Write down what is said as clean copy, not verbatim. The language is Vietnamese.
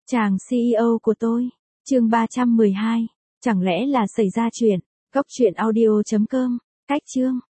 Chàng CEO của tôi, chương 312, chẳng lẽ là xảy ra chuyện, góc truyện audio.com, cách chương.